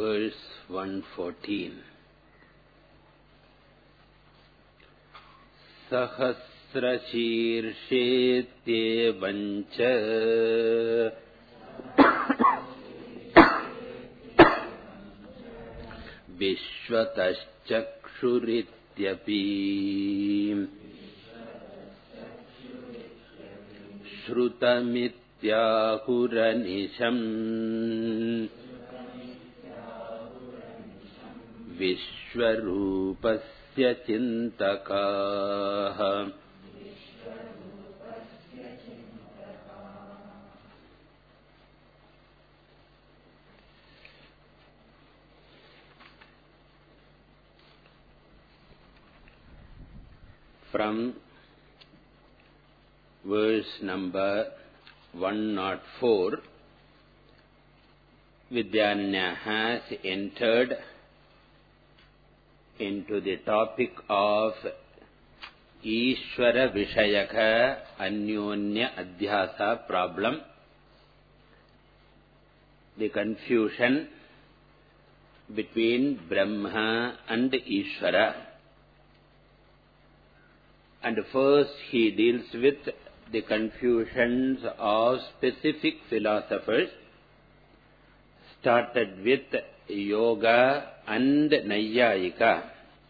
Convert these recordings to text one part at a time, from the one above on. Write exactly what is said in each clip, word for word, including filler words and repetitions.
verse one fourteen. Sahasrashirshete Vishwataschakshurithyapi Shrutamithyahuranisham Vishwarupasya chintakaha. From verse number one oh four, Vidyanya has entered into the topic of Ishvara Vishayaka Anyonya Adhyasa problem, the confusion between Brahma and Ishvara. And first he deals with the confusions of specific philosophers, started with Yoga and Nayayika.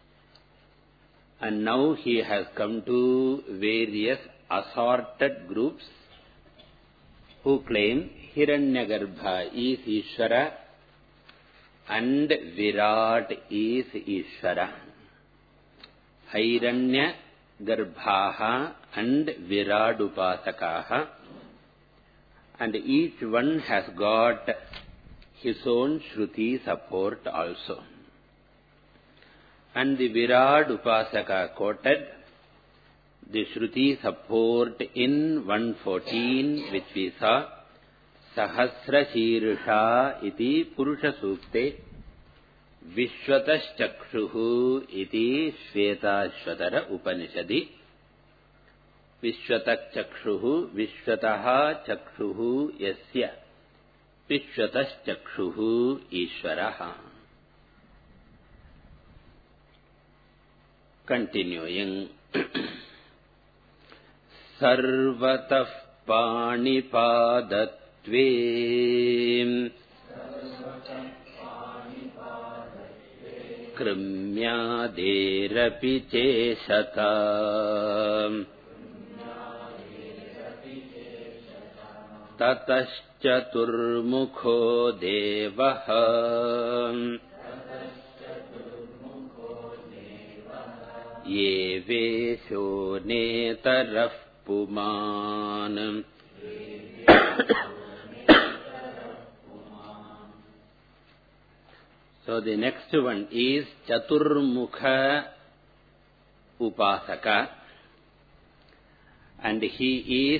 And now he has come to various assorted groups who claim Hiranyagarbha is Ishvara and Virat is Ishvara. Hiranya Garbhaha and Viradupasakaha, and each one has got his own Shruti support also. And the Viradupasaka quoted the Shruti support in one fourteen, which we saw, Sahasra Shirsha iti Purusha Sukte Vishwataschakṣuhu iti Shvetashvatara Upanishadi. Vishwataschakṣuhu Vishwataha Chakṣuhu Yasya Vishwataschakṣuhu Ishvaraha. Continuing. Sarvatah Panipadatve Krimyaderapi cheshata Tataschaturmukho devaha Yevesho netarah puman. So the next one is Chaturmukha Upasaka, and he is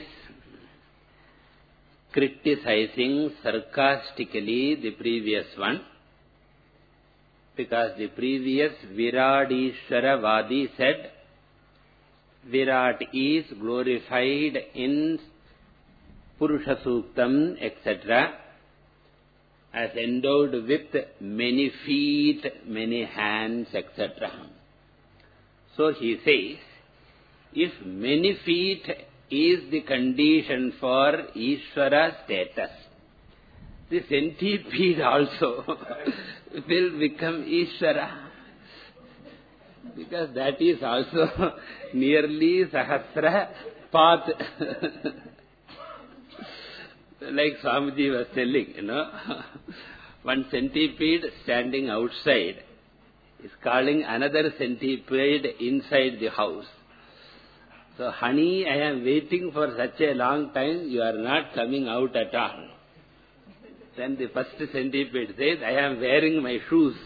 criticizing sarcastically the previous one, because the previous Viradishvara Vadi said Virat is glorified in Purusha Suktam, et cetera, as endowed with many feet, many hands, et cetera. So he says, if many feet is the condition for Ishvara status, the centipede also will become Ishvara, because that is also nearly Sahasra path. Like Swamiji was telling, you know, one centipede standing outside is calling another centipede inside the house. So, honey, I am waiting for such a long time, you are not coming out at all. Then the first centipede says, I am wearing my shoes.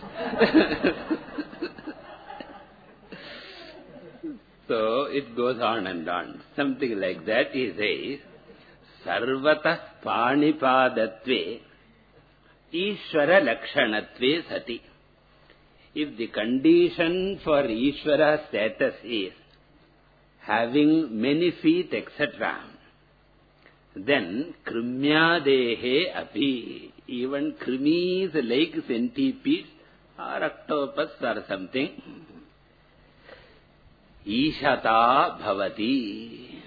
So, it goes on and on. Something like that he says, Sarvatah Panipadatve Ishvara Lakshanatve Sati. If the condition for Ishvara status is having many feet, et cetera, then Krimyadehe api even krimis like centipedes or octopus or something. Ishata bhavati.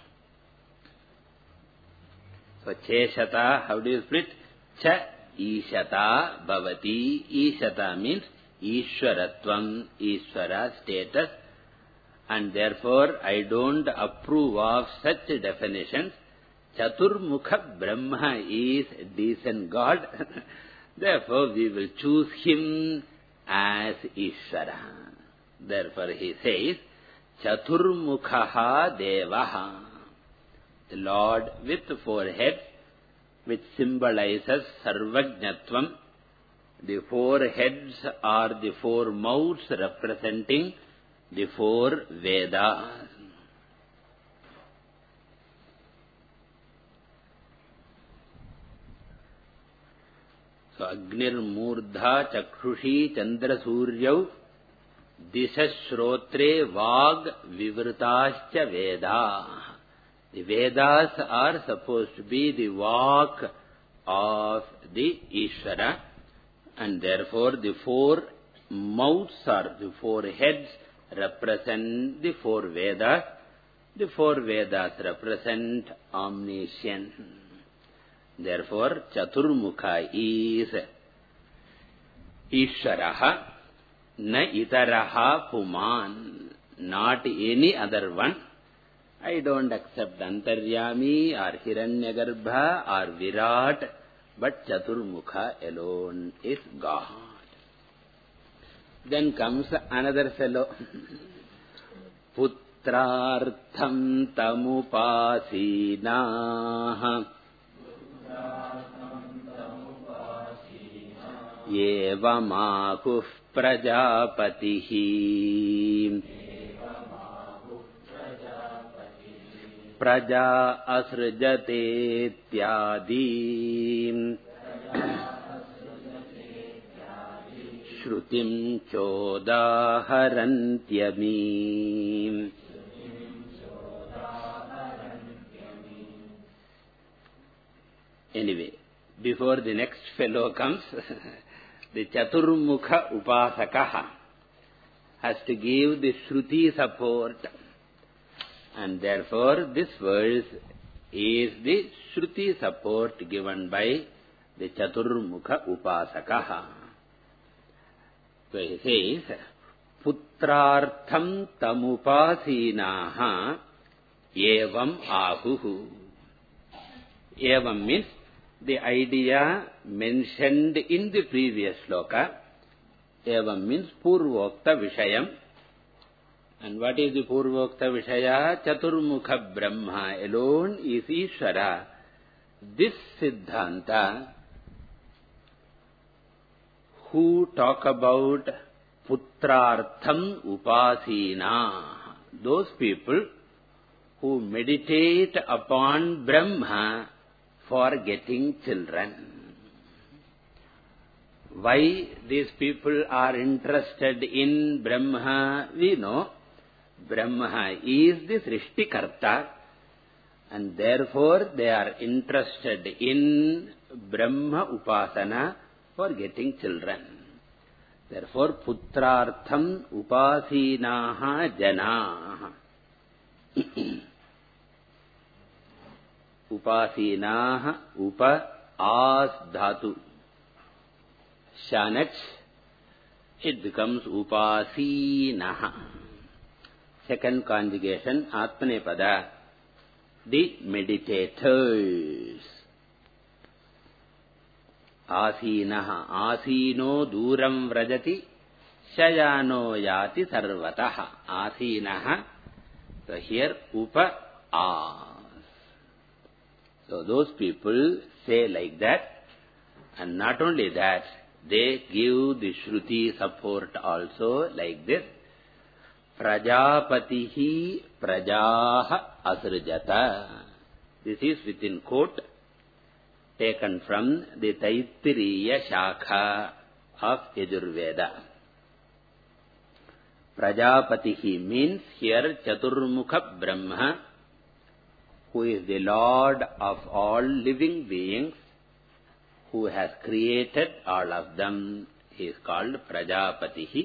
So, cheshata, how do you split? Cha ishata bhavati. Ishata means Ishwaratvam, Ishwara status. And therefore, I don't approve of such definitions. Chaturmukha Brahma is a decent God. Therefore, we will choose him as Ishvara. Therefore, he says, Chaturmukha Devaha. The Lord with four heads, which symbolizes Sarvajnatvam. The four heads are the four mouths representing the four Vedas. So, Agnir Murdha Chakrushi Chandra Suryau Disha Shrotre Vag Vivritascha Veda. The Vedas are supposed to be the Vak of the Ishvara, and therefore the four mouths or the four heads represent the four Vedas. The four Vedas represent omniscience. Therefore, Chaturmukha is Ishvaraha, na itaraha puman, not any other one. I don't accept Antaryami or Hiranyagarbha or Virat, but Chaturmukha alone is God. Then comes another fellow. Putrartham tamupasinaha Evamakuh prajapatihi Praja asrjate tyadi Shrutim chodaharantyami. Anyway, before the next fellow comes, the Chaturmukha Upasakaha has to give the Shruti support. And therefore, this verse is the Shruti support given by the Chaturmukha Upasakaha. So he says, Putrartham tamupasinaha evam ahuhu. Evam means the idea mentioned in the previous sloka. Evam means Purvokta Vishayam. And what is the Purvokta Vishaya? Chaturmukha Brahma alone is Ishvara. This Siddhanta, who talk about Putrartham Upasina, those people who meditate upon Brahma for getting children. Why these people are interested in Brahma, we know. Brahma is the Srishtikarta, and therefore they are interested in Brahma Upasana for getting children. Therefore, Putrartham Upasinaha Janaha. Upasinaha Upa As Dhatu. Shanach, it becomes Upasinaha. Second conjugation, Atmanepada, the meditators. Asinaha, Asino Duram Vrajati, Shayano Yati Sarvataha. Asinaha, so here Upa As. So those people say like that, and not only that, they give the Shruti support also like this. Prajapatihi prajaha asrjata. This is within quote, taken from the Taittiriya Shakha of Yajurveda. Prajapatihi means here Chaturmukha Brahma, who is the Lord of all living beings, who has created all of them. He is called Prajapatihi.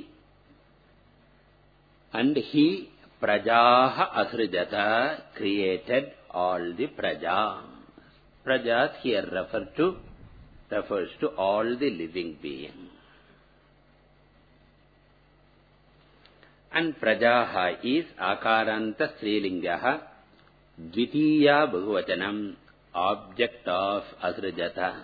And he, Prajaha Asrijata, created all the Prajas. Prajas here refer to, refers to all the living beings. And Prajaha is Akaranta Strilingaha, Dvitiya Bhagavatanam, object of Asrijata.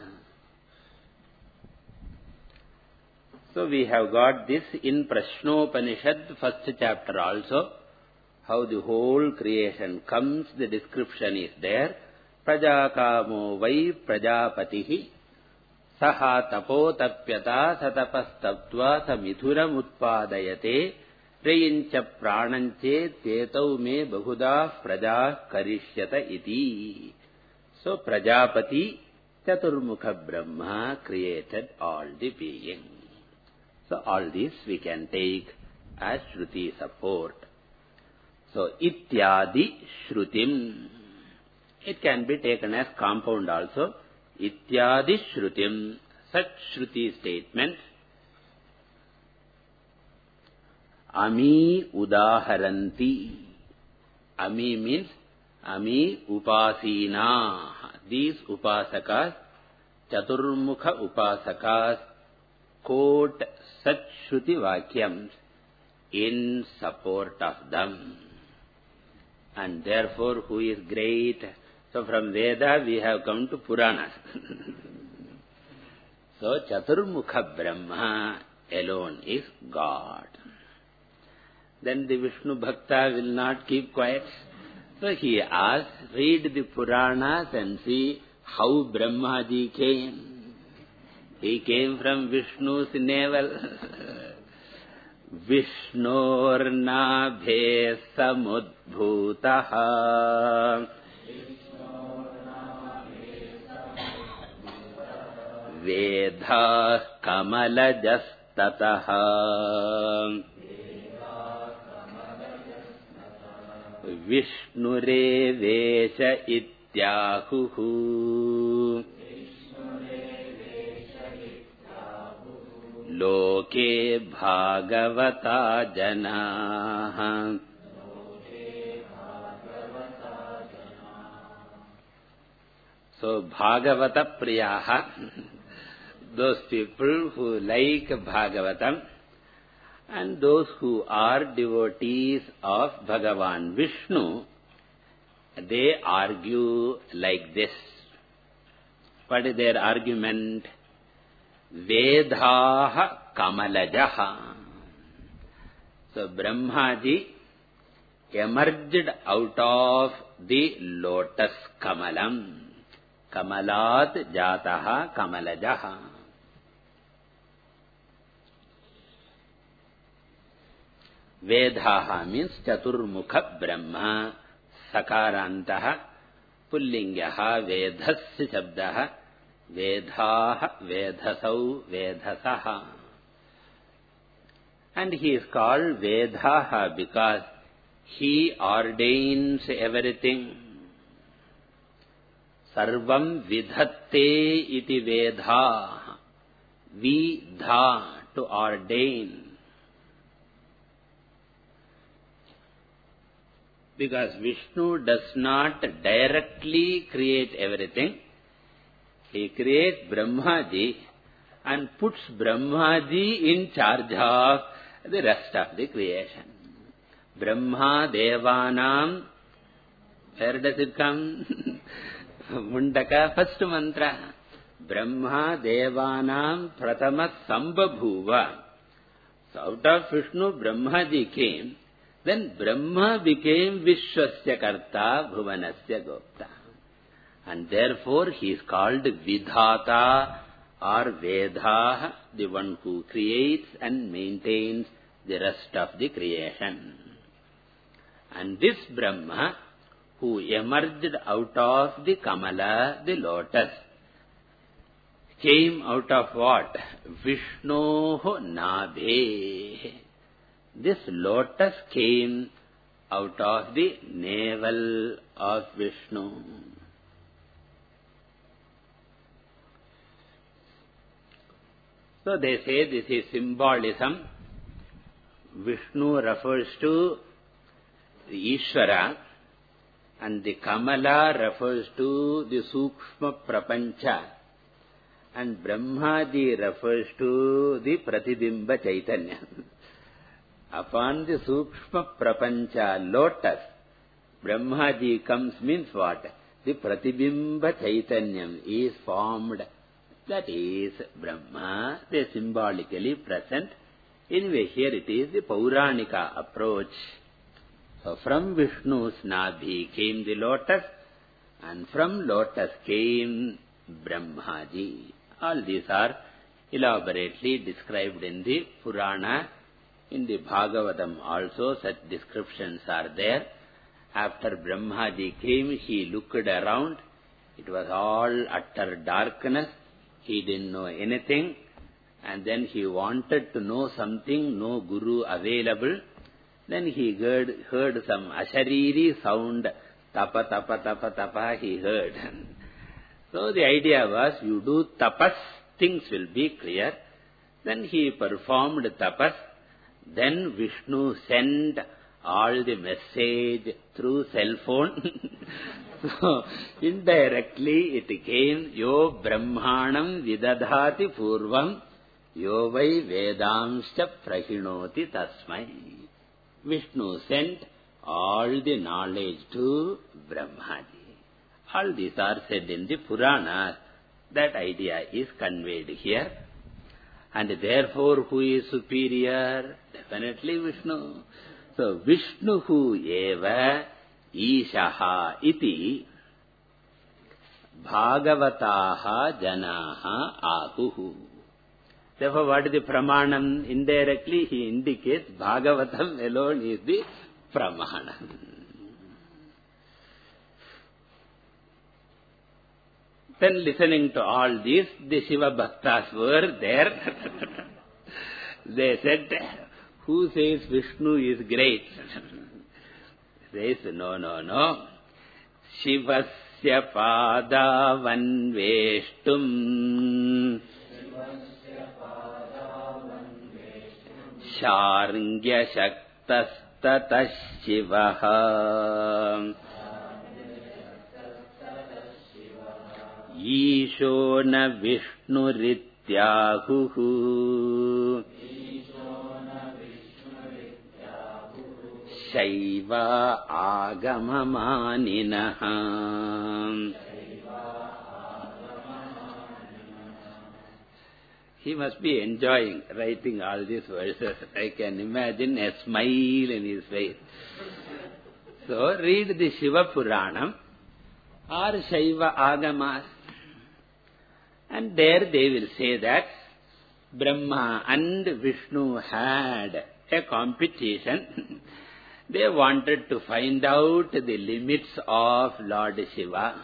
So we have got this in Prashnopanishad, first chapter also, how the whole creation comes, the description is there. Prajakamo vai Prajapatihi, saha tapo tapyata satapastaptva samithuram utpadayate, Prayincha prananche tetau me bahuda praja karishyata iti. So Prajapati, Chaturmukha Brahma created all the beings. So all this we can take as Shruti support. So Ityadi Shrutim. It can be taken as compound also. Ityadi Shrutim. Such Shruti statements. Ami Udaharanti. Ami means Ami Upasina. These Upasakas, Chaturmukha Upasakas, quote such Shruti Vakyams in support of them. And therefore, who is great? So from Veda we have come to Puranas. So Chaturmukha Brahma alone is God. Then the Vishnu Bhakta will not keep quiet. So he asks, read the Puranas and see how Brahmaji came. He came from Vishnu's navel. Vishnurnabhe samudbhutaha Vedha kamalajastataha Vishnure Vesha Ityahuhu Loke Bhagavata Janaha. So Bhagavata Priyaha, those people who like Bhagavatam, and those who are devotees of Bhagavan Vishnu, they argue like this. What is their argument? Vedhaha Kamalajaha. So Brahmaji emerged out of the lotus Kamalam. Kamalat Jataha Kamalajaha. Vedhaha means Chaturmukha Brahma, Sakarantaha, Pullingaha, Vedhasya Shabdaha, Vedhaha, Vedhasau, Vedhasaha. And he is called Vedhaha because he ordains everything. Sarvam Vidhatte iti Vedhaha. Vidha, to ordain. Because Vishnu does not directly create everything. He creates Brahmaji and puts Brahmaji in charge of the rest of the creation. Brahma Devanam, where does it come? Mundaka, first mantra. Brahma Devanam Pratama Sambhabhuva. So out of Vishnu, Brahmaji came. Then Brahma became Vishwasya Karta, Bhuvanasya Gopta. And therefore he is called Vidhata or Vedha, the one who creates and maintains the rest of the creation. And this Brahma, who emerged out of the Kamala, the lotus, came out of what? Vishnoho Nabhe. This lotus came out of the navel of Vishnu. So they say this is symbolism. Vishnu refers to the Ishvara and the Kamala refers to the Sukshma Prapancha and Brahmaji refers to the Pratibimba Chaitanya. Upon the Sukshma Prapancha lotus, Brahmaji comes means what? The Pratibimba Chaitanyam is formed. That is Brahma. They are symbolically present. Anyway, here it is the Pauranika approach. So from Vishnu's Nabhi came the lotus, and from lotus came Brahmaji. All these are elaborately described in the Purana. In the Bhagavatam also such descriptions are there. After Brahmaji came, he looked around. It was all utter darkness. He didn't know anything. And then he wanted to know something, no guru available. Then he heard, heard some ashariri sound, tapa, tapa, tapa, tapa, he heard. So the idea was, you do tapas, things will be clear. Then he performed tapas. Then Vishnu sent all the message through cell phone. So indirectly it came, Yo Brahmanam Vidadhati Purvam, Yo Vai Vedamscha Prahinoti Tasmai. Vishnu sent all the knowledge to Brahmaji. All these are said in the Puranas. That idea is conveyed here. And therefore, who is superior? Definitely Vishnu. So, Vishnuhu eva Ishaha iti Bhagavataha janaha ahuhu. Therefore, what is the pramanam? Indirectly, he indicates Bhagavatam alone is the pramanam. Then listening to all this, the Shiva Bhaktas were there. They said, who says Vishnu is great? Says, no, no, no. Shivasya padavan veshtum Sharngya shaktastatah shivaha Isho na Vishnurittyahuhu Shaiva agamamaninaha. He must be enjoying writing all these verses. I can imagine a smile in his face. So, read the Shiva Puranam or Shaiva Agamas. And there they will say that Brahma and Vishnu had a competition. They wanted to find out the limits of Lord Shiva.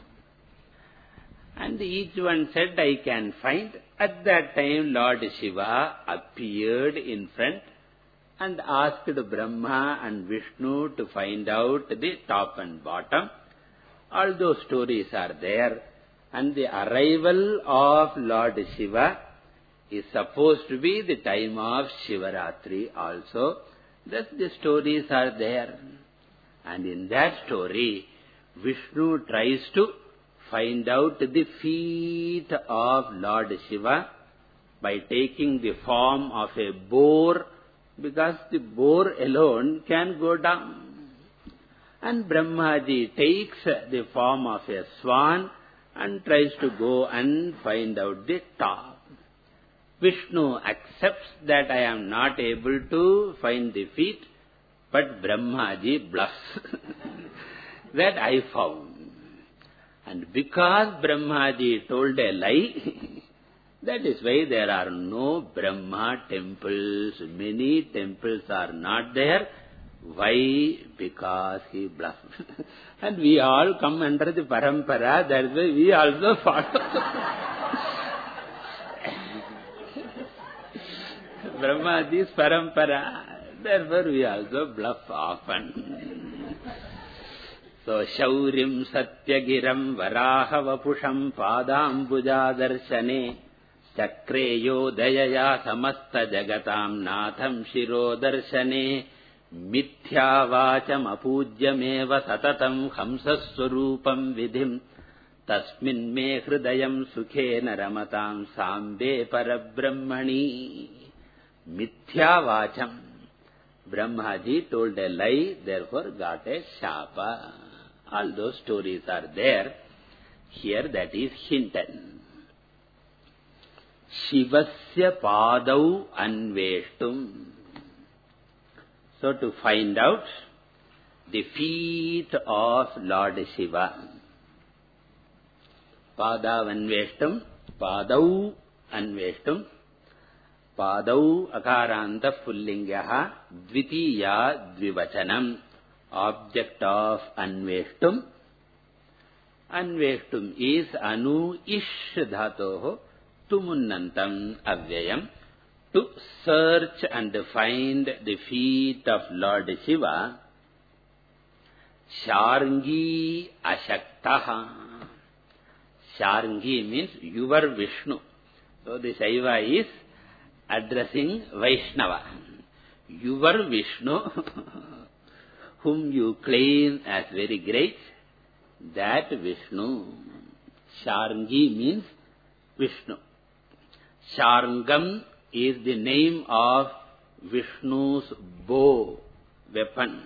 And each one said, I can find. At that time, Lord Shiva appeared in front and asked Brahma and Vishnu to find out the top and bottom. All those stories are there. And the arrival of Lord Shiva is supposed to be the time of Shivaratri also. Thus the stories are there. And in that story, Vishnu tries to find out the feet of Lord Shiva by taking the form of a boar, because the boar alone can go down. And Brahmaji takes the form of a swan and tries to go and find out the top. Vishnu accepts that I am not able to find the feet, but Brahmaji bluffs that I found. And because Brahmaji told a lie, that is why there are no Brahma temples. Many temples are not there. Why? Because he bluffed. And we all come under the parampara, that's why we also follow. Brahmaji's parampara, therefore we also bluff often. So, Shaurim Satyagiram Varaha Vapusham Padambuja Darshane Chakreyo dayaya samasta jagatam natham shiro darshane mithya vacham apujyameva satatam hamsaswarupam vidhim tasmin me hridayam sukhena ramatam sambe parabrahmani. Mithya vacham. Brahmaji told a lie, therefore got a shapa. All those stories are there. Here that is hinted. Shivasya padau anveshtum. So to find out the feet of Lord Shiva. Padau anveshtum, padau anveshtum. Padau akaranta pullingaha dvitiya dvivachanam. Object of anveshtum. Anveshtum is anu ish dhatoho tumunnantam avyayam. To search and find the feet of Lord Shiva. Sharngi ashaktaha. Sharngi means your Vishnu. So the Shiva is addressing Vaishnava. Your Vishnu, whom you claim as very great, that Vishnu. Sharngi means Vishnu. Sharngam is the name of Vishnu's bow, weapon.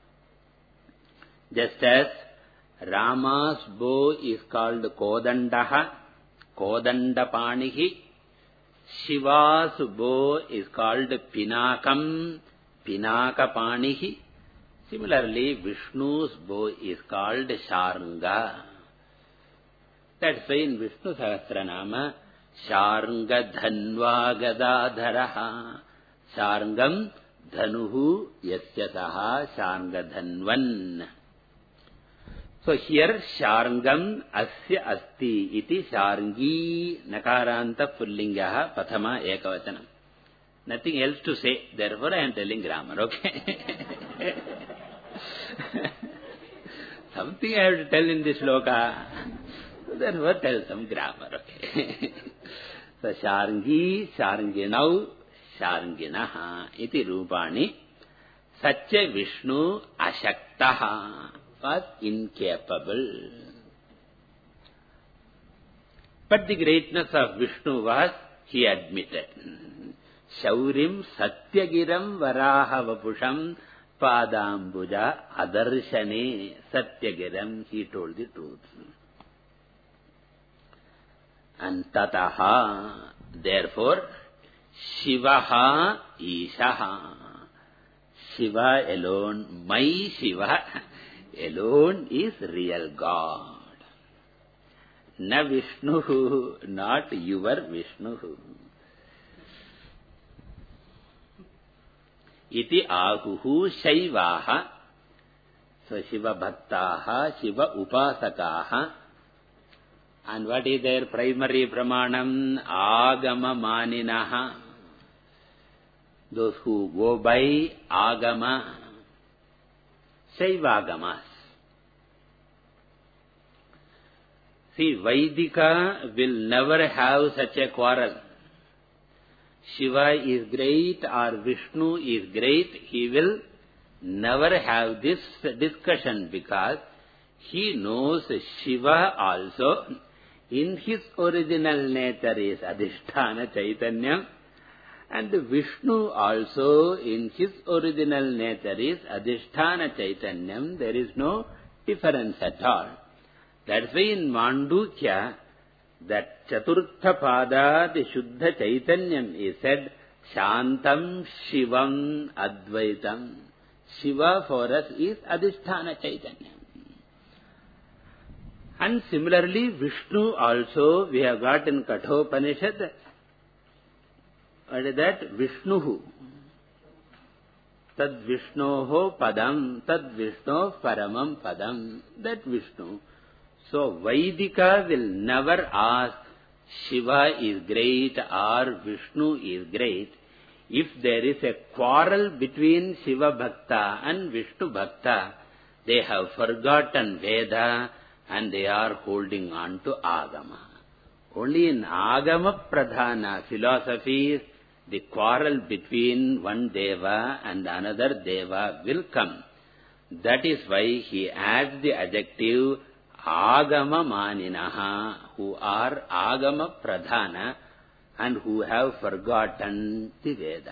Just as Rama's bow is called Kodandaha, Kodandapanihi. Shiva's bow is called Pinakam, Pinakapanihi. Similarly, Vishnu's bow is called Sharanga. That's why in Vishnu Sahasranama, Sharanga Dhanva Gadadharaha. Sharangam Dhanuhu Yasyasaha Sharanga Dhanvan. So here Sharangam Asya Asti iti Sharangi Nakaranta Pullingaha Pathama Ekavachanam. Nothing else to say, therefore I am telling grammar, okay? Something I have to tell in this shloka, therefore tell some grammar, okay? So Sharangi, Sharanginau, Sharanginaha iti Rupani Satya Vishnu Ashaktaha was incapable. But the greatness of Vishnu was, he admitted. Shaurim Satyagiram Varaha Vapusham Padambuja Adarshane. Satyagiram, he told the truth. And Tataha, therefore, Shivaha Ishaha. Shiva alone, my Shiva alone is real God. Na Vishnu, not your Vishnu. Iti ahuhu Shaivaha. So Shiva Bhaktaha, Shiva Upasakaha. And what is their primary pramanam? Agama Maninaha. Those who go by Agama, Shaivagamas. See, Vaidika will never have such a quarrel. Shiva is great or Vishnu is great, he will never have this discussion because he knows Shiva also in his original nature is Adhisthana Chaitanyam, and Vishnu also in his original nature is Adhisthana Chaitanyam. There is no difference at all. That's why in Mandukya, that Chaturtha Pada, the Shuddha Chaitanyam is said, Shantam Shivam Advaitam. Shiva for us is Adhisthana Chaitanyam. And similarly, Vishnu also, we have got in Kathopanishad, what is that? Vishnuhu. Tad Vishnoho Padam, Tad Vishno Paramam Padam. That Vishnu. So, Vaidika will never ask Shiva is great or Vishnu is great. If there is a quarrel between Shiva Bhakta and Vishnu Bhakta, they have forgotten Veda and they are holding on to Agama. Only in Agama Pradhana philosophies, the quarrel between one Deva and another Deva will come. That is why he adds the adjective Agama Maninaha, who are Agama Pradhana and who have forgotten the Veda.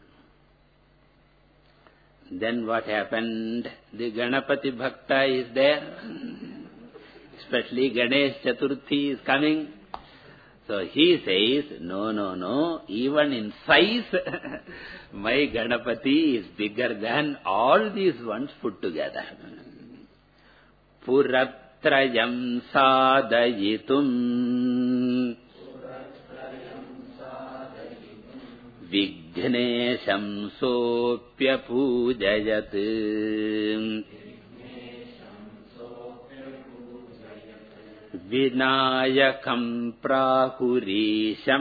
Then what happened? The Ganapati Bhakta is there. Especially Ganesh Chaturthi is coming. So he says, no, no, no, even in size, my Ganapati is bigger than all these ones put together. Puratrayam sadayitum Vignesham sopya pujayat Vinayakam prahurisham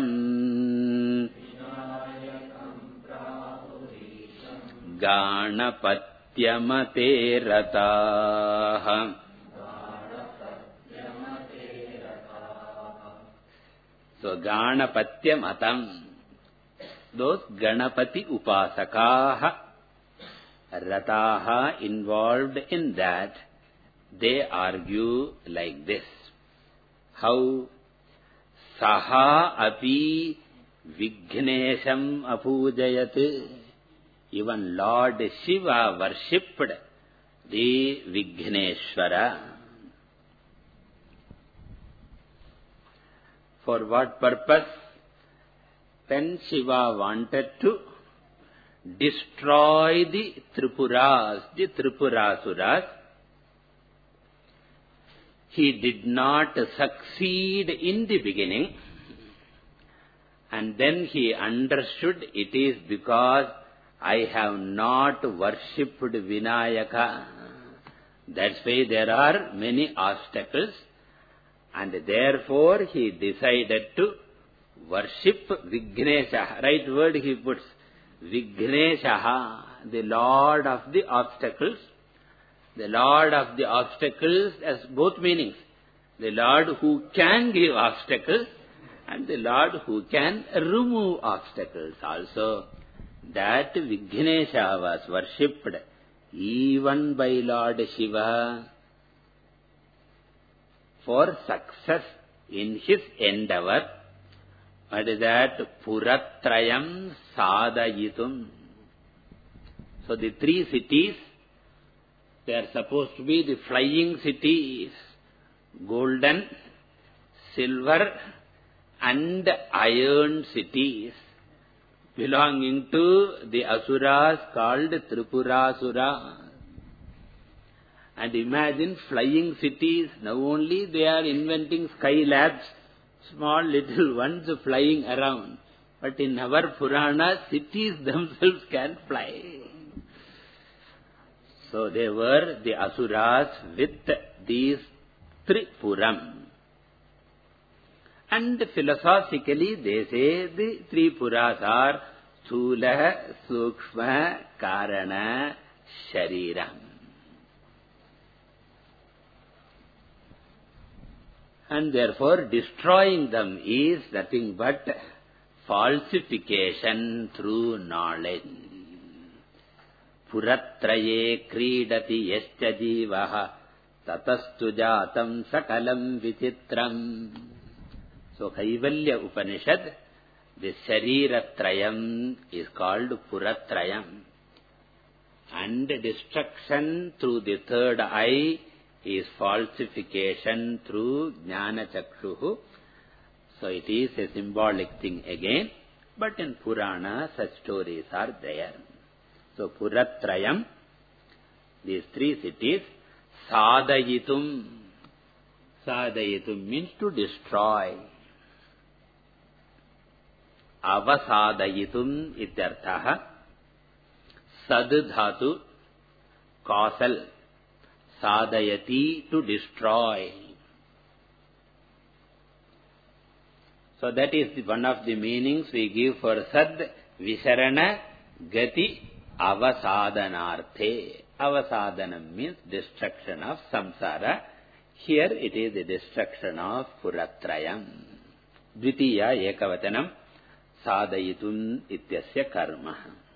Ganapatyamate rataha. So Ganapatyamatam, those Ganapati upasakaha, rataha involved in that, they argue like this. How? Saha api Vignesham apujayat. Even Lord Shiva worshipped the Vigneshwara. For what purpose? When Shiva wanted to destroy the Tripuras, the Tripurasuras, he did not succeed in the beginning, and then he understood it is because I have not worshipped Vinayaka. That's why there are many obstacles, and therefore he decided to worship Vignesha. Right word he puts, Vignesha, the Lord of the obstacles. The Lord of the obstacles has both meanings. The Lord who can give obstacles and the Lord who can remove obstacles also. That Vignesha was worshipped even by Lord Shiva for success in his endeavor. What is that? Puratrayam sadayitum. So the three cities, they are supposed to be the flying cities, golden, silver and iron cities, belonging to the Asuras called Tripurasura. And imagine flying cities, now only they are inventing skylabs, small little ones flying around. But in our Purana, cities themselves can fly. So they were the Asuras with these Tripuram. And philosophically they say the Tripuras are Sthula, Sukshma, Karana, Shariram. And therefore destroying them is nothing but falsification through knowledge. Puratraye kridati yascha jivaha tatastu jatam sakalam vichitram. So Kaivalya Upanishad, the Shariratrayam is called Puratrayam. And destruction through the third eye is falsification through Jnana Chakshuhu. So it is a symbolic thing again. But in Purana such stories are there. So Puratrayam, these three cities, Sadayitum. Sadayitum means to destroy. Avasadayitum ityarthaha. Sad dhatu, causal. Sadayati, to destroy. So that is one of the meanings we give for sad, visarana, gati, avasadanarthe. Avasadanam means destruction of samsara. Here it is the destruction of Puratrayam. Dvitiya ekavatanam sadayitun ityasya karma.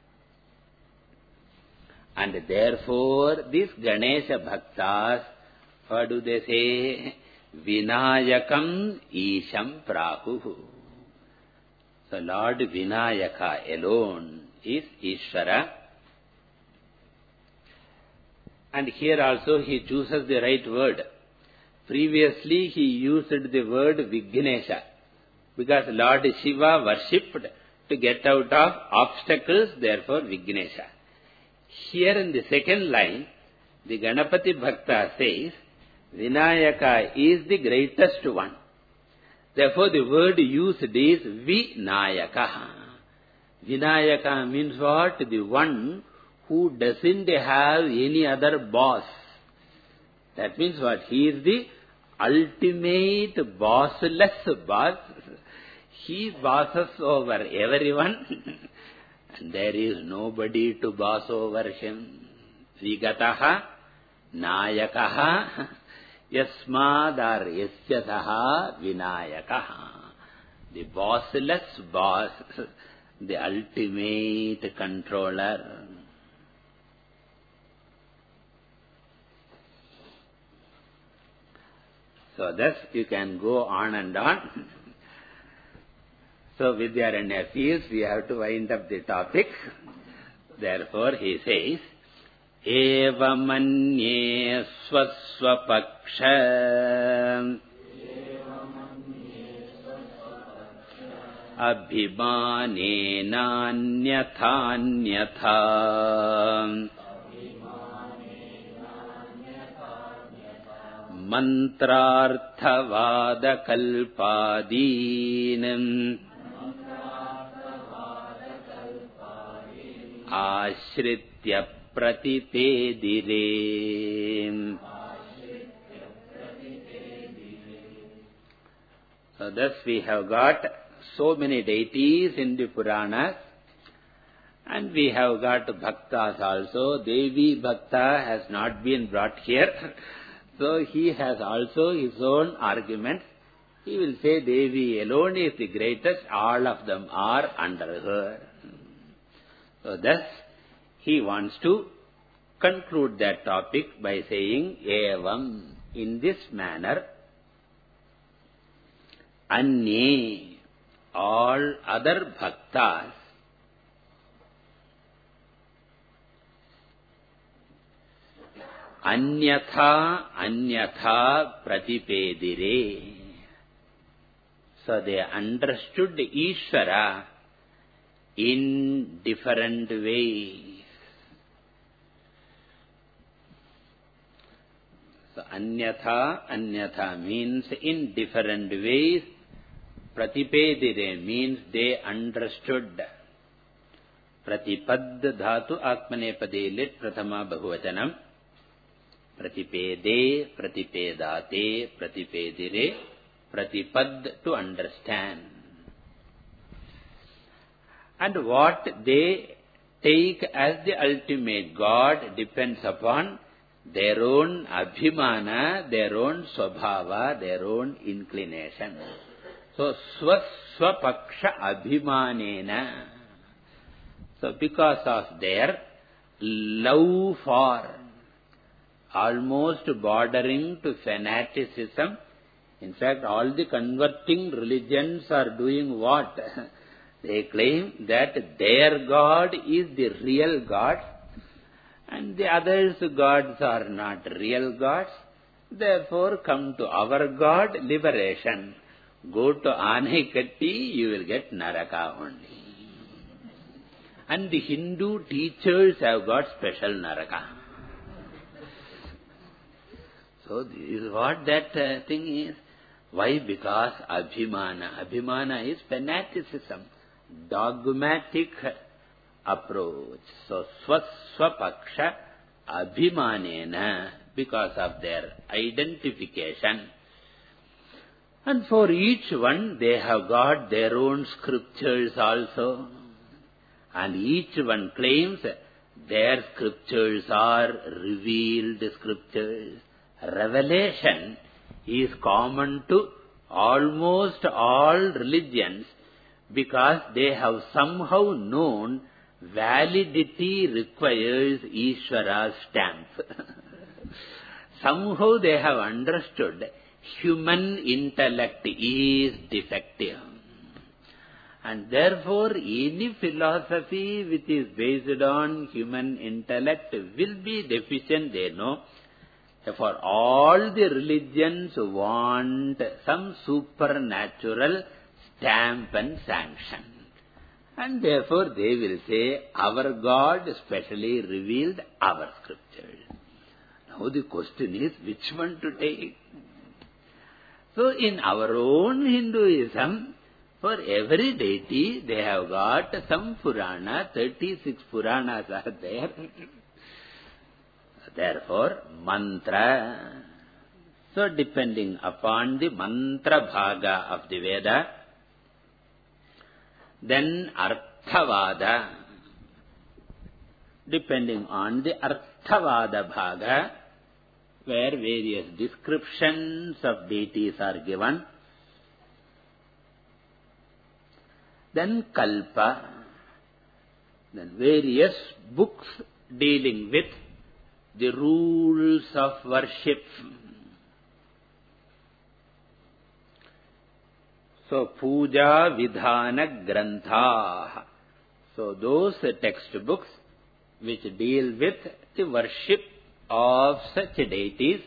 And therefore, these Ganesha Bhaktas, what do they say? Vinayakam Isham Prahuhu. So Lord Vinayaka alone is Ishvara. And here also he chooses the right word. Previously he used the word Vignesha, because Lord Shiva worshipped to get out of obstacles, therefore Vignesha. Here in the second line, the Ganapati Bhakta says, Vinayaka is the greatest one. Therefore the word used is Vinayaka. Vinayaka means what? The one who doesn't have any other boss. That means what? He is the ultimate bossless boss. He bosses over everyone. And there is nobody to boss over him. Vigataha, Nayakaha, Yasmadar Yasyataha, Vinayakaha. The bossless boss, the ultimate controller. So thus you can go on and on. So Vidyaranya feels we have to wind up the topic. Therefore he says, Eva manye swaswapaksha abhimane nanyatha mantrarthavada kalpadinam ashritya pratipedire. So thus we have got so many deities in the Puranas, and we have got Bhaktas also. Devi Bhakta has not been brought here. So he has also his own arguments. He will say Devi alone is the greatest, all of them are under her. So thus he wants to conclude that topic by saying, Evam, in this manner, Anye, all other Bhaktas, Anyatha, Anyatha Pratipedire. So they understood Ishvara in different ways. So Anyatha, Anyatha means in different ways. Pratipedire means they understood. Pratipad dhatu atmanepade lit prathama bahuvachanam. Pratipede, pratipedate, pratipedire, pratipad, to understand. And what they take as the ultimate God depends upon their own abhimana, their own swabhava, their own inclination. So, swaswapaksha abhimanena. So, because of their love for, almost bordering to fanaticism. In fact, all the converting religions are doing what? They claim that their God is the real God, and the others' gods are not real gods. Therefore, come to our God, liberation. Go to Anaikatti, you will get Naraka only. And the Hindu teachers have got special Naraka. So this is what that uh, thing is. Why? Because Abhimana. Abhimana is fanaticism, dogmatic approach. So Swaswapaksha Abhimanena, because of their identification. And for each one they have got their own scriptures also. And each one claims their scriptures are revealed scriptures. Revelation is common to almost all religions, because they have somehow known validity requires Ishvara's stamp. Somehow they have understood human intellect is defective. And therefore, any philosophy which is based on human intellect will be deficient, they know. Therefore, all the religions want some supernatural stamp and sanction. And therefore, they will say, our God specially revealed our scriptures. Now the question is, which one to take? So, in our own Hinduism, for every deity, they have got some Purana, thirty-six Puranas are there. Therefore, mantra. So, depending upon the mantra bhaga of the Veda, then arthavada. Depending on the arthavada bhaga, where various descriptions of deities are given, then kalpa, then various books dealing with the rules of worship. So, puja vidhana grantha. So, those textbooks which deal with the worship of such deities.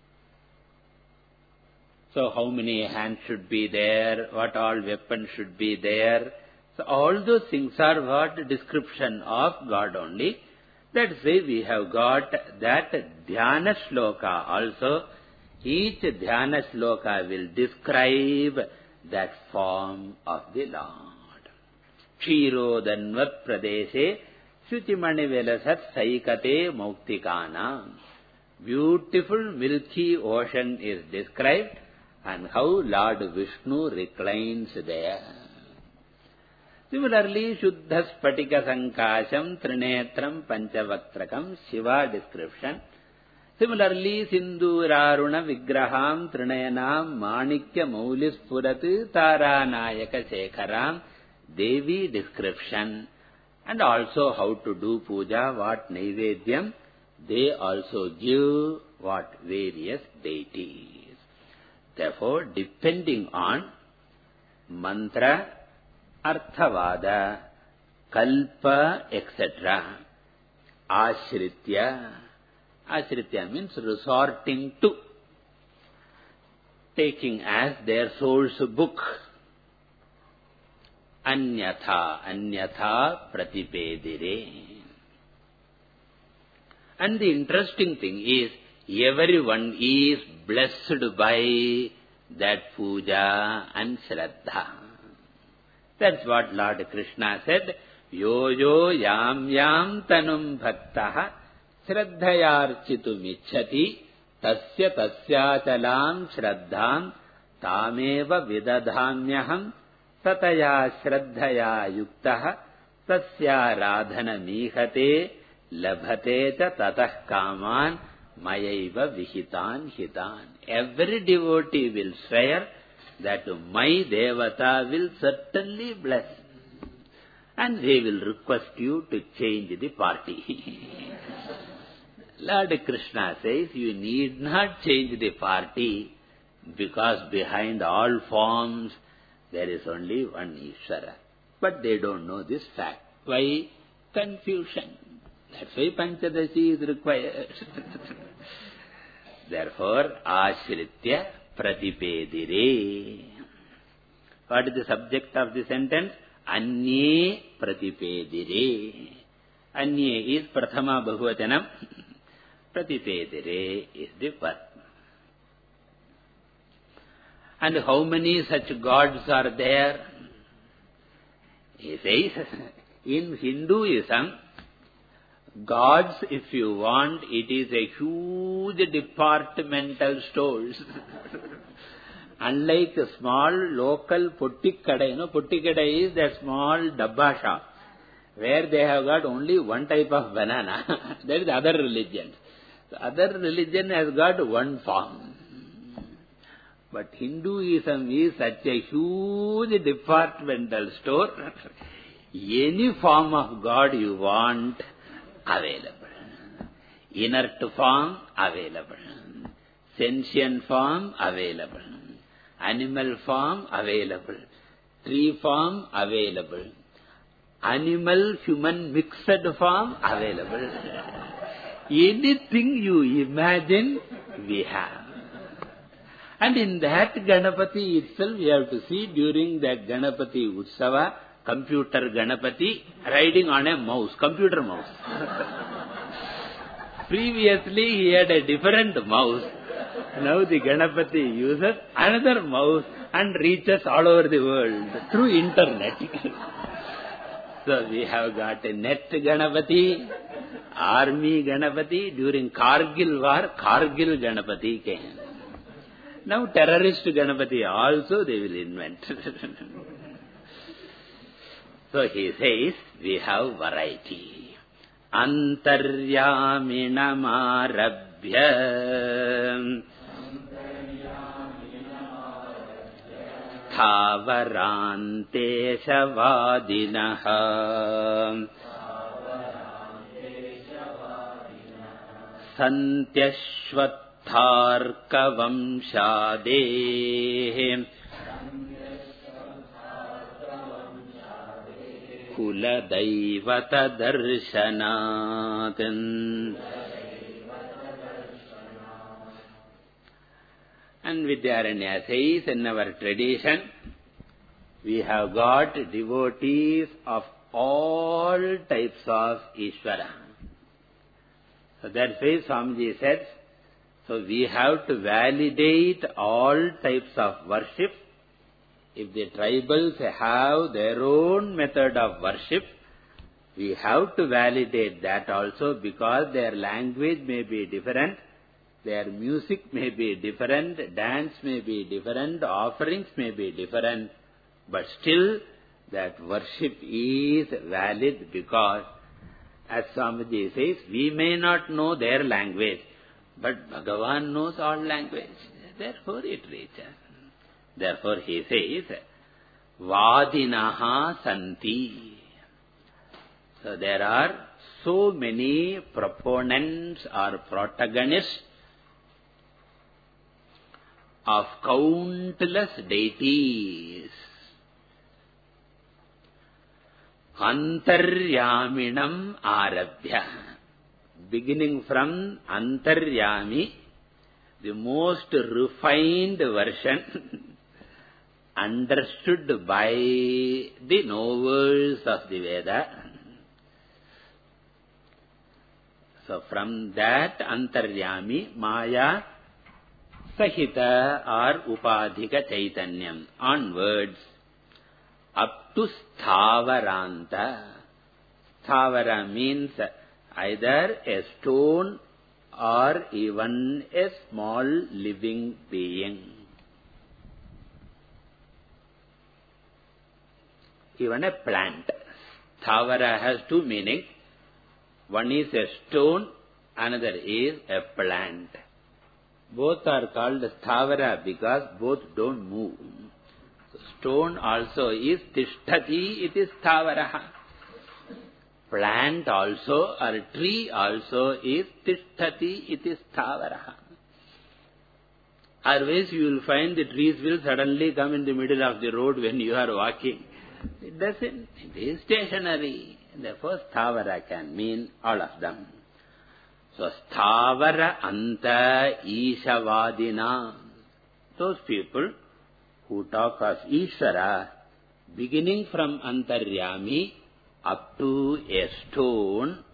So, how many hands should be there, what all weapons should be there. So, all those things are what? Description of God only. That's why we have got that dhyana shloka also. Each dhyana shloka will describe that form of the Lord. Kshirodanvat pradeshe Shuchimani velasat saikate muktikana. Beautiful milky ocean is described, and how Lord Vishnu reclines there. Similarly, Shuddha Spatika Sankasham Trinetram Panchavakrakam, Shiva description. Similarly, Sindhuraruna Vigraham Trinayanam Manikya Maulis Puratu Taranayaka Sekharam, Devi description. And also how to do puja, what naivedyam, they also give what various deities. Therefore, depending on mantra, arthavada, kalpa, et cetera, ashritya, ashritya means resorting to, taking as their source book. Anyatha, anyatha pratipedire. And the interesting thing is, everyone is blessed by that puja and shraddha. That's what Lord Krishna said. Yo yo yam yam tanum bhaktaha shraddhayarchitum ichchati tasya tasyachalam shraddham tameva vidadhamyaham sataya shraddhaya yuktaha tasya radhana mihate labhate cha tatah kaman mayaiva vihitan hitan. Every devotee will swear that my devata will certainly bless, and they will request you to change the party. Lord Krishna says, you need not change the party, because behind all forms there is only one Ishvara. But they don't know this fact. Why? Confusion. That's why Panchadashi is required. Therefore, ashritya pratipedire. What is the subject of the sentence? Anye pratipedire. Anye is prathama bahuvachanam. Pratipedire is the verb. And how many such gods are there? He says, in Hinduism, gods, if you want, it is a huge departmental stores. Unlike a small local pottikada, you know, pottikada is that small dabba shop, where they have got only one type of banana. That is other religion. The other religion has got one form. But Hinduism is such a huge departmental store. Any form of God you want, available. Inert form, available. Sentient form, available. Animal form, available. Tree form, available. Animal, human mixed form, available. Anything you imagine, we have. And in that Ganapati itself, we have to see during that Ganapati Utsava, computer Ganapati riding on a mouse, computer mouse. Previously he had a different mouse. Now the Ganapati uses another mouse and reaches all over the world through internet. So we have got a net Ganapati, army Ganapati. During Kargil war, Kargil Ganapati came. Now terrorist Ganapati also they will invent. So he says, we have variety. Antaryaminamarabhya Thavaranteshavadinaha Santyashvatharkavamshadeh Kula Daivata Darshanat. And Vidyaranya says, in our tradition, we have got devotees of all types of Ishvara. So that's why Swamiji said, so we have to validate all types of worship. If the tribals have their own method of worship, we have to validate that also, because their language may be different, their music may be different, dance may be different, offerings may be different, but still that worship is valid, because as Swamiji says, we may not know their language, but Bhagavan knows all language. Therefore it reaches. Therefore he says, Vadinaha Santi. So there are so many proponents or protagonists of countless deities. Antaryaminam Arabhya. Beginning from Antaryami, the most refined version, understood by the knowers of the Veda. So from that Antaryami, Maya Sahita or Upadhika Chaitanyam onwards, up to Sthavaranta. Sthavara means either a stone or even a small living being. Even a plant. Sthavara has two meanings. One is a stone, another is a plant. Both are called Sthavara because both don't move. So stone also is Tishtati, it is Sthavaraha. Plant also or tree also is Tishtati, it is Sthavaraha. Otherwise you will find the trees will suddenly come in the middle of the road when you are walking. It doesn't. It is stationary. Therefore, Sthavara can mean all of them. So, Sthavara Anta Ishavadina. Those people who talk of Ishvara, beginning from Antaryami up to a stone,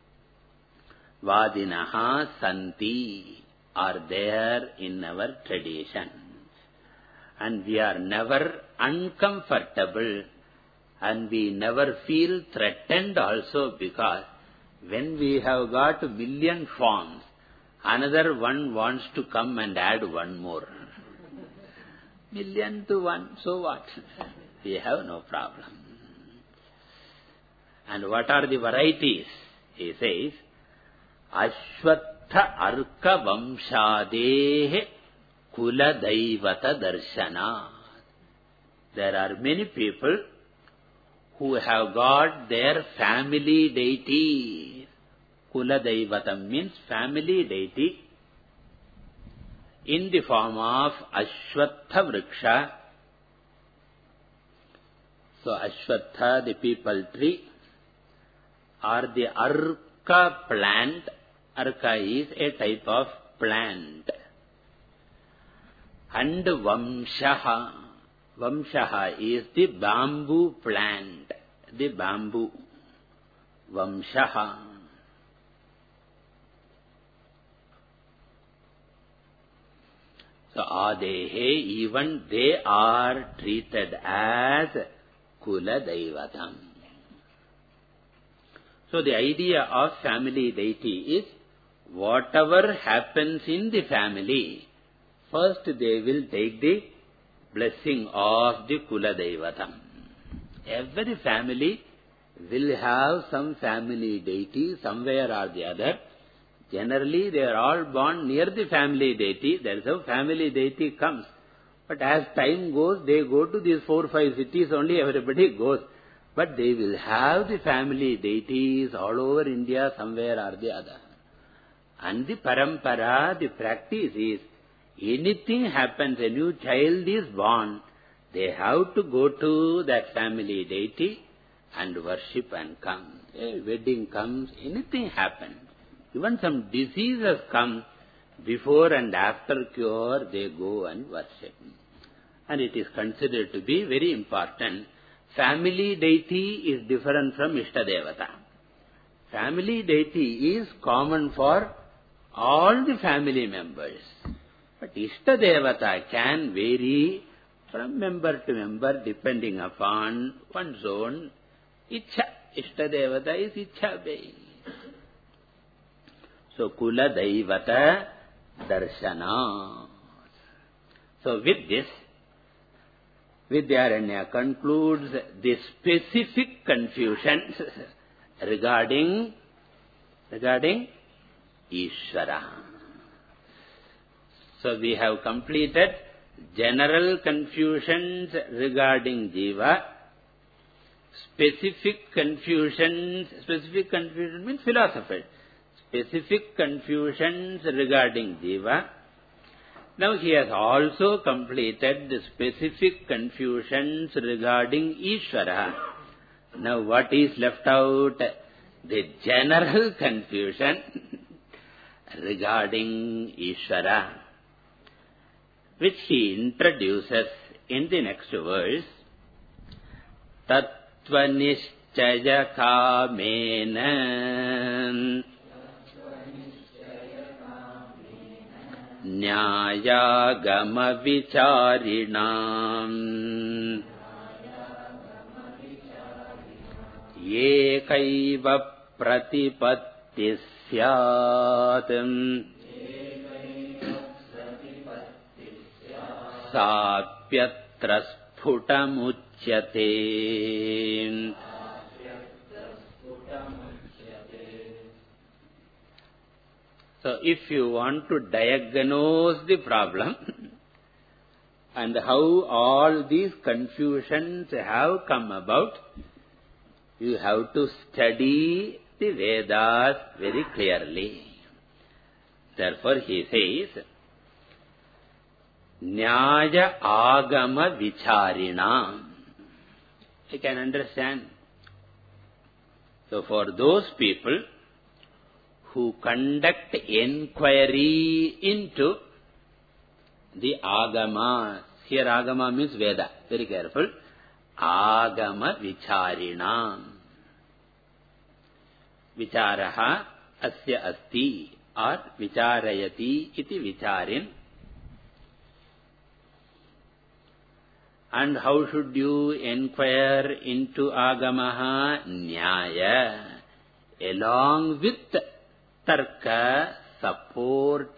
Vadinaha Santi, are there in our tradition. And we are never uncomfortable. And we never feel threatened also, because when we have got a million forms, another one wants to come and add one more. Million to one, so what? We have no problem. And what are the varieties? He says, Ashwatha Arka Vamshadeh Kula Daivata Darshana. There are many people who have got their family deity. Kula Daivatam means family deity in the form of Ashwatha Vriksha. So Ashwatha, the people tree, or the Arka plant. Arka is a type of plant. And Vamshaha. Vamshaha is the bamboo plant. The bamboo. Vamshaha. So Adehe, even they are treated as Kula Daivatam. So the idea of family deity is whatever happens in the family, first they will take the blessing of the Kula Daivatam. Every family will have some family deity somewhere or the other. Generally, they are all born near the family deity. There is a family deity comes. But as time goes, they go to these four or five cities only, everybody goes. But they will have the family deities all over India somewhere or the other. And the parampara, the practice is, anything happens, a new child is born, they have to go to that family deity and worship and come. A wedding comes, anything happens. Even some diseases come, before and after cure, they go and worship. And it is considered to be very important. Family deity is different from Ishtadevata. Family deity is common for all the family members. But Ishtadevata can vary from member to member depending upon one's own Ichha. Ishtadevata is Ichha based. So, Kula Daivata Darshana. So, with this, Vidyaranya concludes the specific confusions regarding, regarding Ishvara. So, we have completed general confusions regarding Jiva, specific confusions, specific confusion means philosophy. Specific confusions regarding Jiva. Now he has also completed the specific confusions regarding Ishvara. Now what is left out? The general confusion regarding Ishvara, which he introduces in the next verse. Tattva nishchaya kamena Nyayagama vicharinam Ekaiva pratipatti syat Sapyatra sputamuchyate. So, if you want to diagnose the problem and how all these confusions have come about, you have to study the Vedas very clearly. Therefore, he says, Nyaya Agama Vicharina. You can understand. So, for those people who conduct inquiry into the Agama. Here Agama means Veda. Very careful. Agama Vicharina. Vicharaha asya asti or Vicharayati iti Vicharin. And how should you inquire into Agamaha? Nyaya. Along with Tarka, support.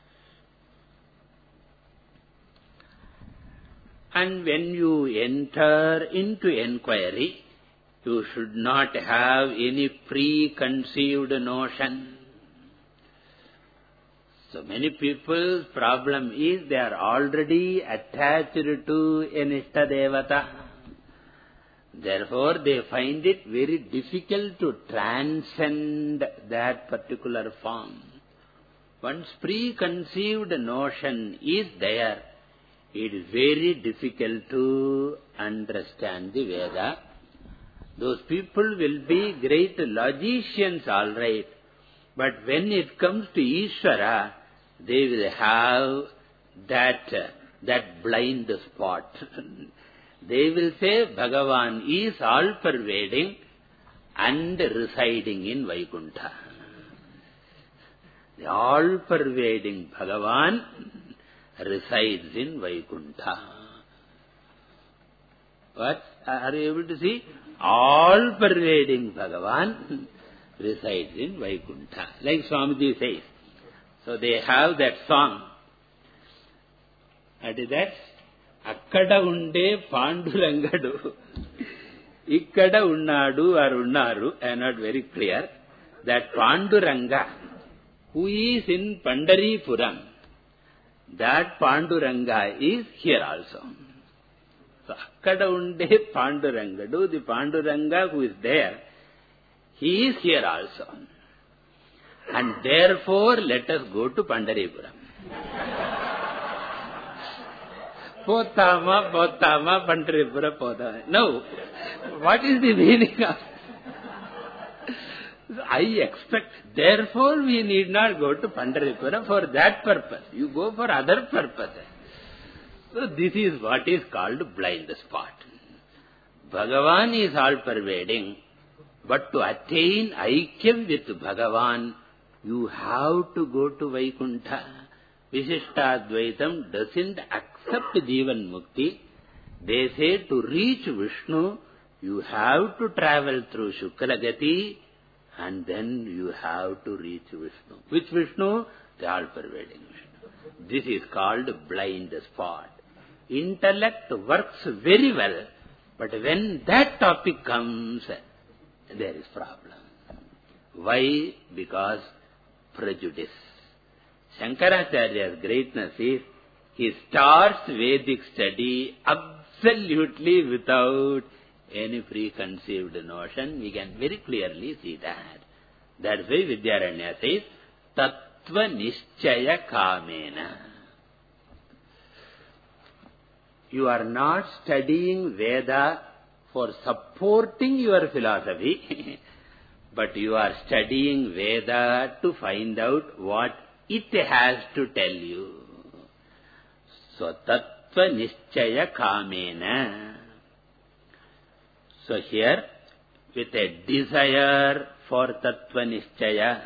And when you enter into inquiry, you should not have any preconceived notion. So many people's problem is they are already attached to an Ishtadevata. Therefore, they find it very difficult to transcend that particular form. Once preconceived notion is there, it is very difficult to understand the Veda. Those people will be great logicians, all right. But when it comes to Ishvara, they will have that, that blind spot. They will say Bhagavan is all-pervading and residing in Vaikuntha. The all-pervading Bhagavan resides in Vaikuntha. What? Are you able to see? All-pervading Bhagavan resides in Vaikuntha. Like Swamiji says. So they have that song. What is that? Akkada unde Pandurangadu. Ikkada unnadu or unnaru. I am not very clear. That Panduranga, who is in Pandaripuram, that Panduranga is here also. So Akkada unde Pandurangadu, the Panduranga who is there, he is here also. And therefore, let us go to Pandaripuram. Potama, Potama, Pandaripura, Potama. No. What is the meaning of I expect, therefore we need not go to Pandaripura for that purpose. You go for other purposes. So this is what is called blind spot. Bhagavan is all-pervading, but to attain aikyam with Bhagavan, you have to go to Vaikuntha. Vishishtadvaitam doesn't accept Jivan Mukti. They say to reach Vishnu, you have to travel through Shukragati, and then you have to reach Vishnu. Which Vishnu? The all-pervading Vishnu. This is called blind spot. Intellect works very well, but when that topic comes, there is problem. Why? Because prejudice. Shankaracharya's greatness is, he starts Vedic study absolutely without any preconceived notion. We can very clearly see that. That's why Vidyaranya says, Tattva Nischaya Kamena. You are not studying Veda for supporting your philosophy, but you are studying Veda to find out what it has to tell you. So, Tattva Nischaya Kamena. So here, with a desire for Tattva Nischaya,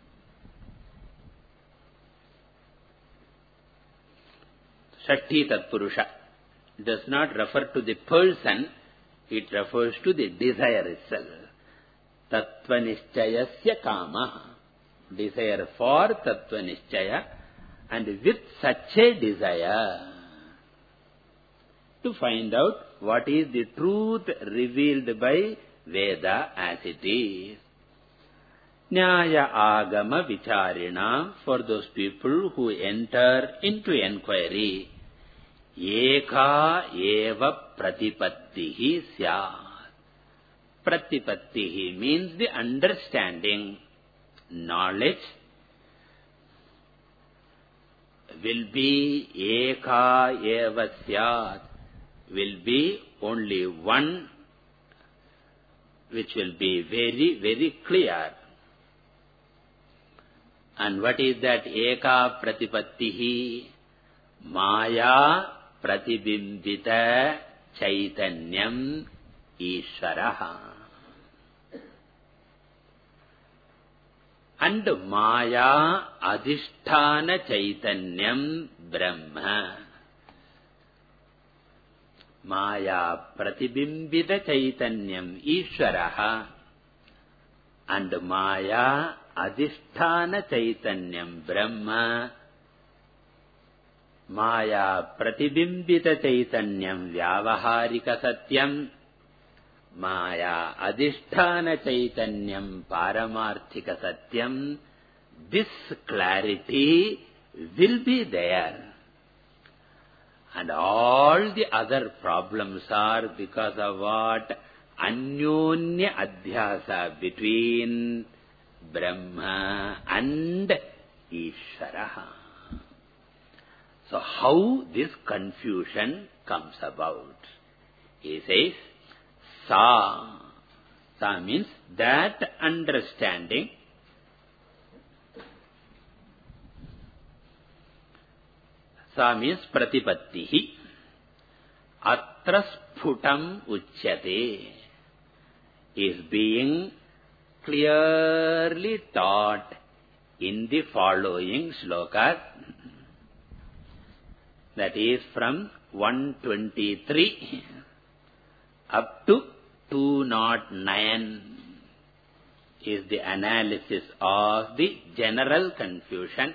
Shakti Tatpurusha does not refer to the person, it refers to the desire itself. Tattva Nischayasya Kama. Desire for Tattva Nischaya, and with such a desire to find out what is the truth revealed by Veda as it is. Nyaya Agama Vicharina, for those people who enter into enquiry, Eka Eva Pratipattihi Syat. Pratipattihi means the understanding, knowledge will be Eka Eva Syat, will be only one, which will be very, very clear. And what is that Eka Pratipattihi? Maya Pratibimbita Chaitanyam Ishvaraha. And Maya Adhisthana Chaitanyam Brahma. Maya Pratibimbita Chaitanyam Ishvaraha. And Maya Adhisthana Chaitanyam Brahma. Maya Pratibimbita Chaitanyam Vyavaharika Satyam. Maya Adhisthana Chaitanyam Paramarthika Satyam. This clarity will be there. And all the other problems are because of what? Anyonya adhyasa between Brahma and Ishvara. So how this confusion comes about? He says, Sa. Sa means that understanding. Sa means pratipattihi. Atra sphutam uchyate. Is being clearly taught in the following slokas. That is from one twenty-three up to two oh nine is the analysis of the general confusion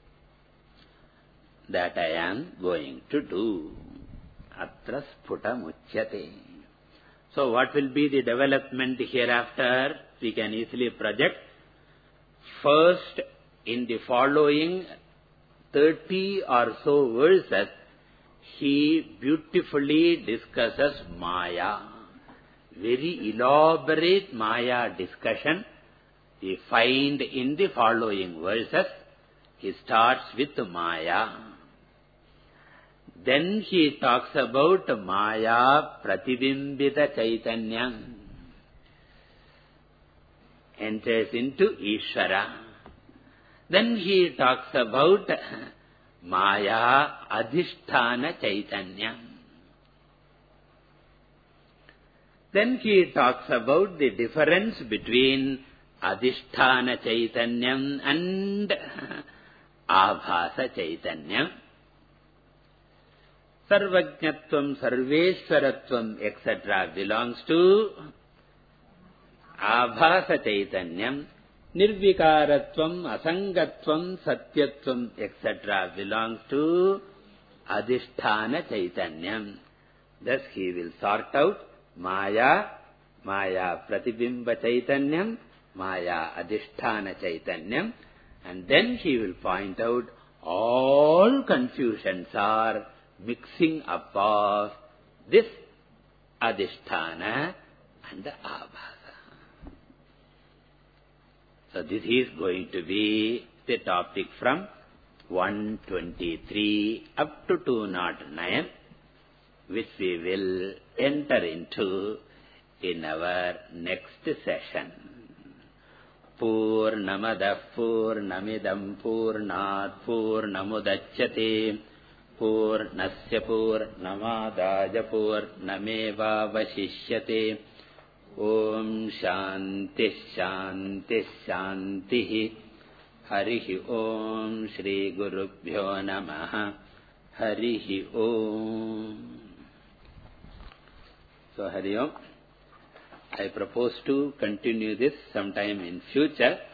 that I am going to do. Atra sphutam uchyate. So what will be the development hereafter? We can easily project. First, in the following thirty or so verses, he beautifully discusses Maya. Very elaborate Maya discussion we find in the following verses. He starts with Maya. Then he talks about Maya Pratibimbita Chaitanyam. Enters into Ishvara. Then he talks about Maya Adhisthana Chaitanyam. Then he talks about the difference between Adhisthana Chaitanyam and Abhasa Chaitanyam. Sarvajñatvam, Sarveshwaratvam, et cetera belongs to Abhasa Chaitanyam. Nirvikaratvam, Asangatvam, Satyatvam, et cetera belongs to Adhisthana Chaitanyam. Thus he will sort out Maya, Maya Pratibimba Chaitanyam, Maya Adhisthana Chaitanyam, and then he will point out all confusions are mixing up of this Adhisthana and the Abhasa. So this is going to be the topic from one twenty-three up to two oh nine, which we will enter into in our next session. Purnamadav Purnamidam Purnat Purnamudachyate Purnasya Purnamadaja Purnameva Vashishyate. Om Shanti Shanti Shanti. Harihi Om Shri Gurubhyo Namaha. Harihi Om. So Hari Om, I propose to continue this sometime in future.